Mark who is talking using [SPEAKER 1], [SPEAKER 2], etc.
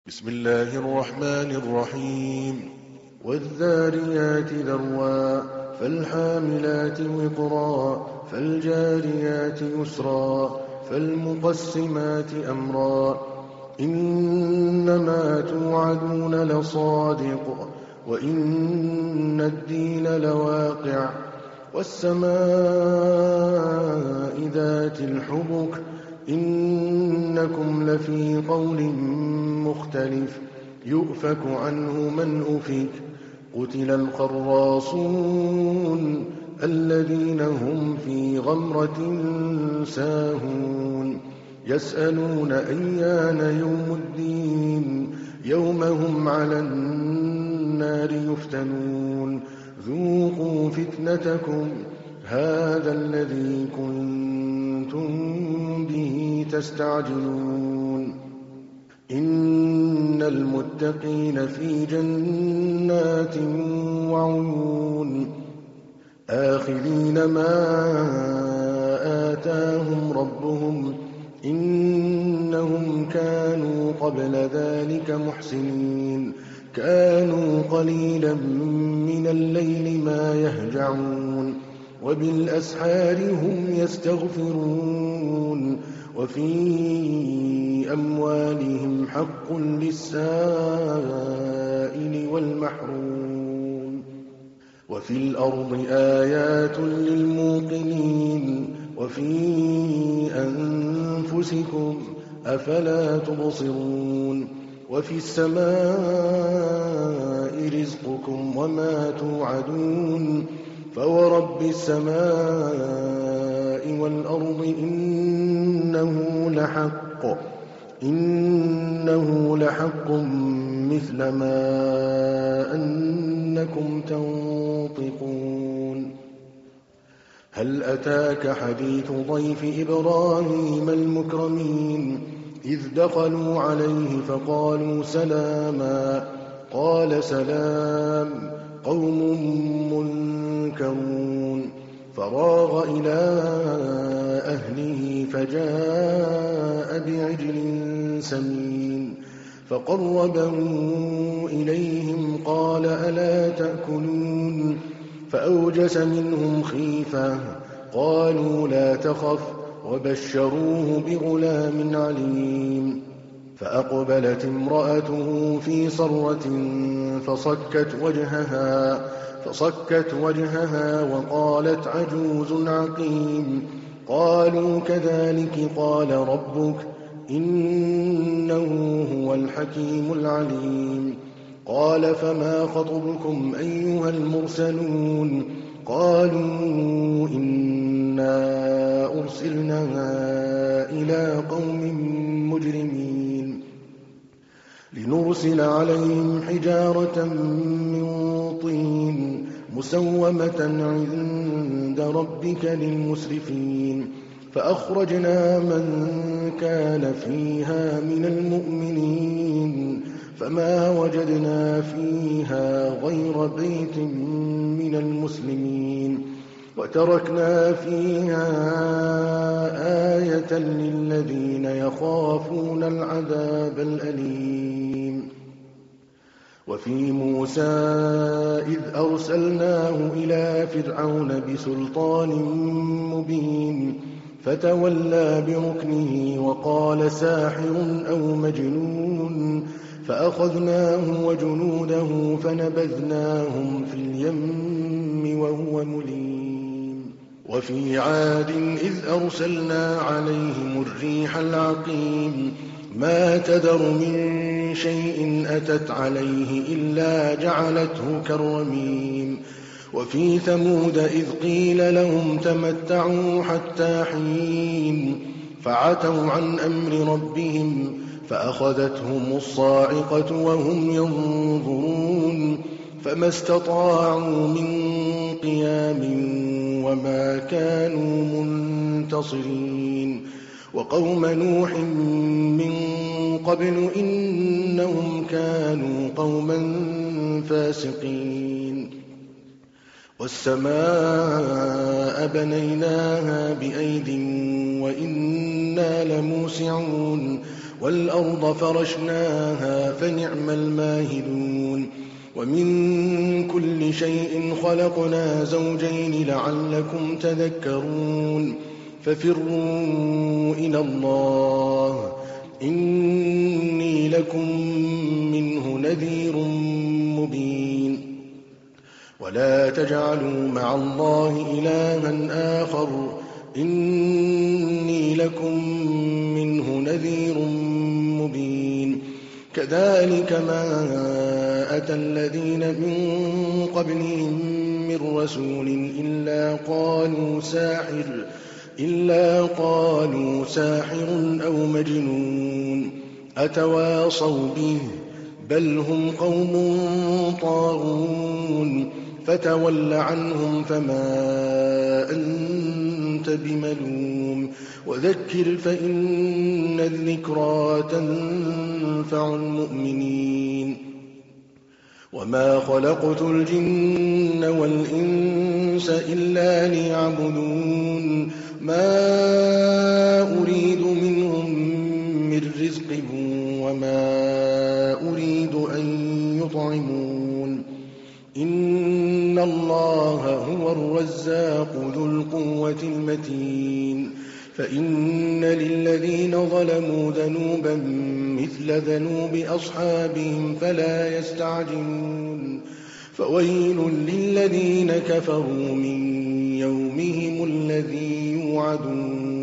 [SPEAKER 1] بسم الله الرحمن الرحيم والذاريات ذروا فالحاملات وقرا فالجاريات يسرا فالمقسمات أمرا إنما توعدون لصادق وإن الدين لواقع والسماء ذات الحبك إنكم لفي قول مختلف يؤفك عنه من أفك قتل الخراصون الذين هم في غمرة ساهون يسألون أيان يوم الدين يوم هم على النار يفتنون ذوقوا فتنتكم هذا الذي كنتم به تستعجلون إن المتقين في جنات وعيون آخذين ما آتاهم ربهم إنهم كانوا قبل ذلك محسنين كانوا قليلا من الليل ما يهجعون وبالأسحار هم يستغفرون وفي أموالهم حق للسائل والمحروم وفي الأرض آيات للموقنين وفي أنفسكم أفلا تبصرون وفي السماء رزقكم وما توعدون فورب السماء والأرض إنه لحق مثل ما أنكم تنطقون هل أتاك حديث ضيف إبراهيم المكرمين إذ دخلوا عليه فقالوا سلاما قال سلام قوم منكرون فراغ إلى أهله فجاء بعجل سمين فقربه إليهم قال ألا تأكلون فأوجس منهم خيفة قالوا لا تخف وبشروه بغلام عليم فأقبلت امرأته في صرة فصكت وجهها وقالت عجوز عقيم قالوا كذلك قال ربك إنه هو الحكيم العليم قال فما خطبكم أيها المرسلون قالوا إنا أرسلنا إلى قوم مجرمين لنرسل عليهم حجارة من طين مسومة عند ربك للمسرفين فأخرجنا من كان فيها من المؤمنين فما وجدنا فيها غير بيت من المسلمين وتركنا فيها آية للذين يخافون العذاب الأليم وفي موسى إذ أرسلناه إلى فرعون بسلطان مبين فتولى بركنه وقال ساحر أو مجنون فأخذناه وجنوده فنبذناهم في اليم وهو مليم وفي عاد إذ أرسلنا عليهم الريح العقيم ما تذر من شيء أتت عليه إلا جعلته كالرميم وفي ثمود إذ قيل لهم تمتعوا حتى حين فعتوا عن أمر ربهم فأخذتهم الصاعقة وهم ينظرون فما استطاعوا من قيام وما كانوا منتصرين وقوم نوح من قبل إنهم كانوا قوما فاسقين والسماء بنيناها بأيد وإنا لموسعون والأرض فرشناها فنعم الماهدون ومن كل شيء خلقنا زوجين لعلكم تذكرون ففروا إلى الله إني لكم منه نذير مبين ولا تجعلوا مع الله إلها آخر إني لكم منه نذير مبين كذلك ما أتى الذين من قبلهم من رسول إلا قالوا ساحر أو مجنون أتواصوا به بل هم قوم طاغون فتول عنهم فما أنت بملوم وذكر فإن الذكرى تنفع المؤمنين وما خلقت الجن والإنس إلا ليعبدون ما أريد منهم من رزق وما أريد أن يطعمون إن الله هو الرزاق ذو القوة المتين فإن للذين ظلموا ذنوبا مثل ذنوب أصحابهم فلا يستعجلون فويل للذين كفروا من يومهم الذي يوعدون